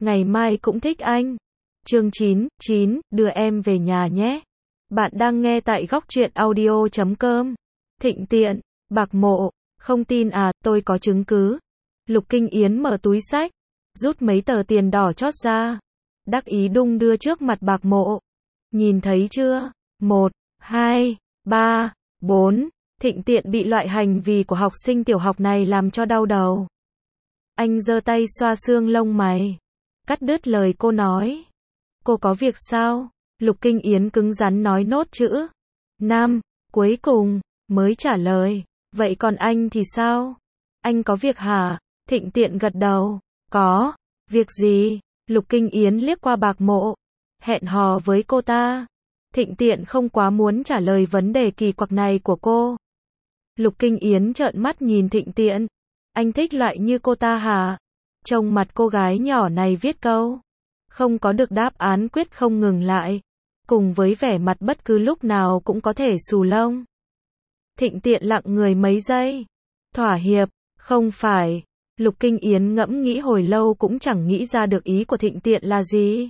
ngày mai cũng thích anh. Chương 9, đưa em về nhà nhé. Bạn đang nghe tại góc truyện audio.com. Thịnh Tiện, Bạc Mộ, không tin à, tôi có chứng cứ. Lục Kinh Yến mở túi xách, rút mấy tờ tiền đỏ chót ra, đắc ý đung đưa trước mặt Bạc Mộ. Nhìn thấy chưa? 1, 2, 3, 4. Thịnh Tiện bị loại hành vi của học sinh tiểu học này làm cho đau đầu. Anh giơ tay xoa xương lông mày, cắt đứt lời cô nói. Cô có việc sao? Lục Kinh Yến cứng rắn nói nốt chữ 5, cuối cùng mới trả lời. Vậy còn anh thì sao? Anh có việc hả? Thịnh Tiện gật đầu. Có. Việc gì? Lục Kinh Yến liếc qua Bạc Mộ. Hẹn hò với cô ta. Thịnh Tiện không quá muốn trả lời vấn đề kỳ quặc này của cô. Lục Kinh Yến trợn mắt nhìn Thịnh Tiện. Anh thích loại như cô ta hả? Trông mặt cô gái nhỏ này viết câu không có được đáp án quyết không ngừng lại, cùng với vẻ mặt bất cứ lúc nào cũng có thể xù lông. Thịnh Tiện lặng người mấy giây. Thỏa hiệp, không phải. Lục Kinh Yến ngẫm nghĩ hồi lâu cũng chẳng nghĩ ra được ý của Thịnh Tiện là gì.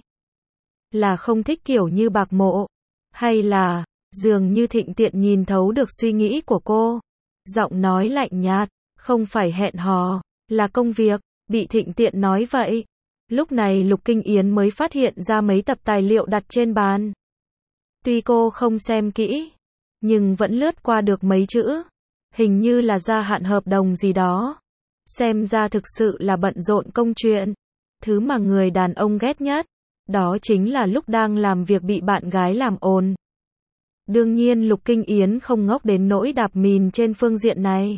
Là không thích kiểu như Bạc Mộ, hay là dường như Thịnh Tiện nhìn thấu được suy nghĩ của cô. Giọng nói lạnh nhạt, không phải hẹn hò, là công việc. Bị Thịnh Tiện nói vậy, lúc này Lục Kinh Yến mới phát hiện ra mấy tập tài liệu đặt trên bàn. Tuy cô không xem kỹ, nhưng vẫn lướt qua được mấy chữ. Hình như là gia hạn hợp đồng gì đó. Xem ra thực sự là bận rộn công chuyện. Thứ mà người đàn ông ghét nhất, đó chính là lúc đang làm việc bị bạn gái làm ồn. Đương nhiên Lục Kinh Yến không ngốc đến nỗi đạp mìn trên phương diện này.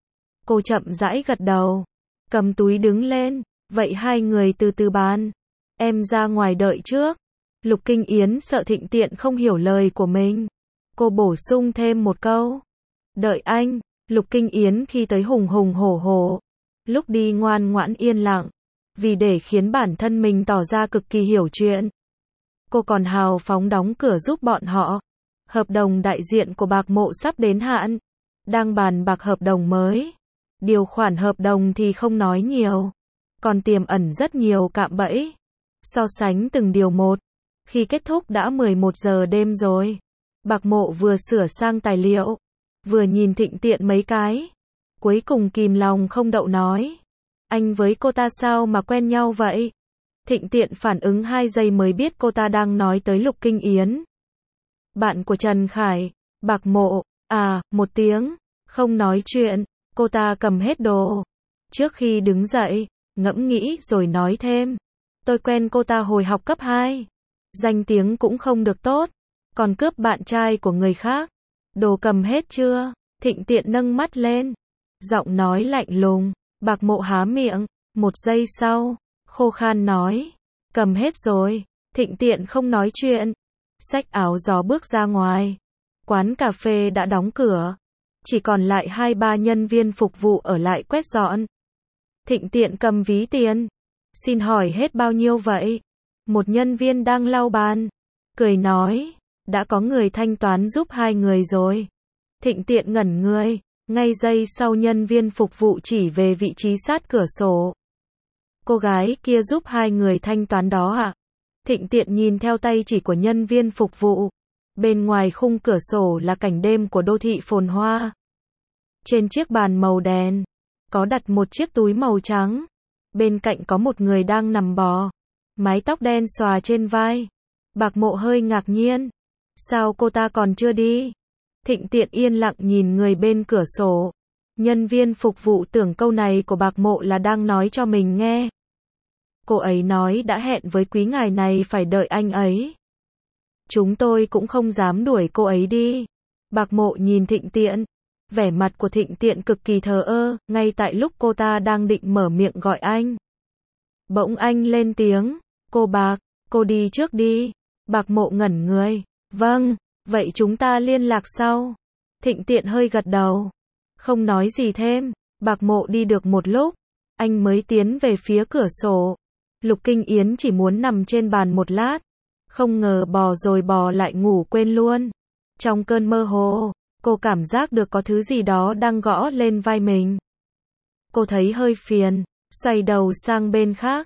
Cô chậm rãi gật đầu, cầm túi đứng lên. Vậy hai người từ từ bàn. Em ra ngoài đợi trước. Lục Kinh Yến sợ Thịnh Tiện không hiểu lời của mình. Cô bổ sung thêm một câu. Đợi anh. Lục Kinh Yến khi tới hùng hùng hổ hổ, lúc đi ngoan ngoãn yên lặng, vì để khiến bản thân mình tỏ ra cực kỳ hiểu chuyện. Cô còn hào phóng đóng cửa giúp bọn họ. Hợp đồng đại diện của Bạc Mộ sắp đến hạn, đang bàn bạc hợp đồng mới. Điều khoản hợp đồng thì không nói nhiều, còn tiềm ẩn rất nhiều cạm bẫy. So sánh từng điều một, khi kết thúc đã 11 giờ đêm rồi. Bạc Mộ vừa sửa sang tài liệu, vừa nhìn Thịnh Tiện mấy cái. Cuối cùng kìm lòng không đậu nói. Anh với cô ta sao mà quen nhau vậy? Thịnh Tiện phản ứng 2 giây mới biết cô ta đang nói tới Lục Kinh Yến. Bạn của Trần Khải. Bạc Mộ, à, một tiếng, không nói chuyện. Cô ta cầm hết đồ. Trước khi đứng dậy, ngẫm nghĩ rồi nói thêm. Tôi quen cô ta hồi học cấp 2. Danh tiếng cũng không được tốt, còn cướp bạn trai của người khác. Đồ cầm hết chưa? Thịnh Tiện nâng mắt lên, giọng nói lạnh lùng. Bạc Mộ há miệng, 1 giây sau, khô khan nói. Cầm hết rồi. Thịnh Tiện không nói chuyện, xách áo gió bước ra ngoài. Quán cà phê đã đóng cửa, chỉ còn lại 2-3 nhân viên phục vụ ở lại quét dọn. Thịnh Tiện cầm ví tiền. Xin hỏi hết bao nhiêu vậy? Một nhân viên đang lau bàn, cười nói. Đã có người thanh toán giúp 2 người rồi. Thịnh Tiện ngẩn người, ngay giây sau nhân viên phục vụ chỉ về vị trí sát cửa sổ. Cô gái kia giúp 2 người thanh toán đó à? Thịnh Tiện nhìn theo tay chỉ của nhân viên phục vụ. Bên ngoài khung cửa sổ là cảnh đêm của đô thị phồn hoa. Trên chiếc bàn màu đen, có đặt một chiếc túi màu trắng. Bên cạnh có một người đang nằm bò, mái tóc đen xòa trên vai. Bạc Mộ hơi ngạc nhiên. Sao cô ta còn chưa đi? Thịnh Tiện yên lặng nhìn người bên cửa sổ. Nhân viên phục vụ tưởng câu này của Bạc Mộ là đang nói cho mình nghe. Cô ấy nói đã hẹn với quý ngài này phải đợi anh ấy. Chúng tôi cũng không dám đuổi cô ấy đi. Bạc Mộ nhìn Thịnh Tiện. Vẻ mặt của Thịnh Tiện cực kỳ thờ ơ, ngay tại lúc cô ta đang định mở miệng gọi anh. Bỗng anh lên tiếng. Cô Bạc, cô đi trước đi. Bạc Mộ ngẩn người. Vâng, vậy chúng ta liên lạc sau. Thịnh Tiện hơi gật đầu, không nói gì thêm. Bạc Mộ đi được một lúc, anh mới tiến về phía cửa sổ. Lục Kinh Yến chỉ muốn nằm trên bàn một lát, không ngờ bò rồi bò lại ngủ quên luôn. Trong cơn mơ hồ, cô cảm giác được có thứ gì đó đang gõ lên vai mình. Cô thấy hơi phiền, xoay đầu sang bên khác.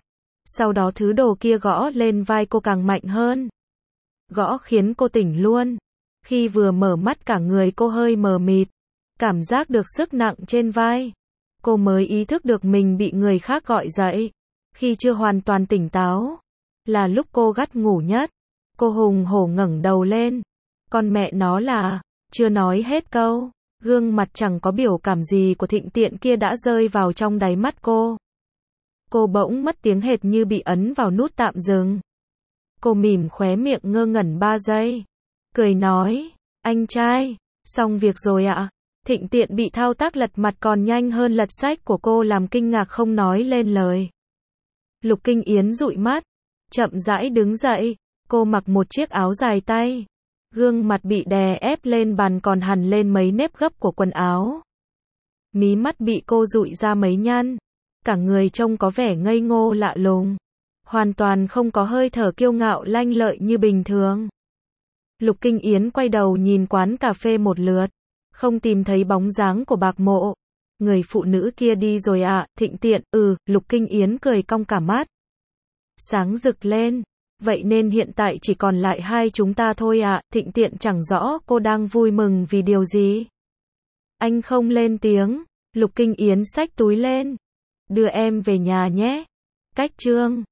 Sau đó thứ đồ kia gõ lên vai cô càng mạnh hơn. Gõ khiến cô tỉnh luôn. Khi vừa mở mắt cả người cô hơi mờ mịt. Cảm giác được sức nặng trên vai. Cô mới ý thức được mình bị người khác gọi dậy. Khi chưa hoàn toàn tỉnh táo, là lúc cô gắt ngủ nhất. Cô hùng hổ ngẩng đầu lên. Con mẹ nó là, chưa nói hết câu. Gương mặt chẳng có biểu cảm gì của Thịnh Tiện kia đã rơi vào trong đáy mắt cô. Cô bỗng mất tiếng hệt như bị ấn vào nút tạm dừng. Cô mỉm khóe miệng ngơ ngẩn 3 giây. Cười nói, anh trai, xong việc rồi ạ. Thịnh Tiện bị thao tác lật mặt còn nhanh hơn lật sách của cô làm kinh ngạc không nói lên lời. Lục Kinh Yến dụi mắt, chậm rãi đứng dậy. Cô mặc một chiếc áo dài tay. Gương mặt bị đè ép lên bàn còn hằn lên mấy nếp gấp của quần áo. Mí mắt bị cô dụi ra mấy nhăn. Cả người trông có vẻ ngây ngô lạ lùng. Hoàn toàn không có hơi thở kiêu ngạo lanh lợi như bình thường. Lục Kinh Yến quay đầu nhìn quán cà phê một lượt. Không tìm thấy bóng dáng của Bạc Mộ. Người phụ nữ kia đi rồi ạ. Thịnh Tiện, Lục Kinh Yến cười cong cả mắt. Sáng rực lên. Vậy nên hiện tại chỉ còn lại hai chúng ta thôi ạ. Thịnh Tiện chẳng rõ cô đang vui mừng vì điều gì. Anh không lên tiếng. Lục Kinh Yến xách túi lên. Đưa em về nhà nhé. Cách chương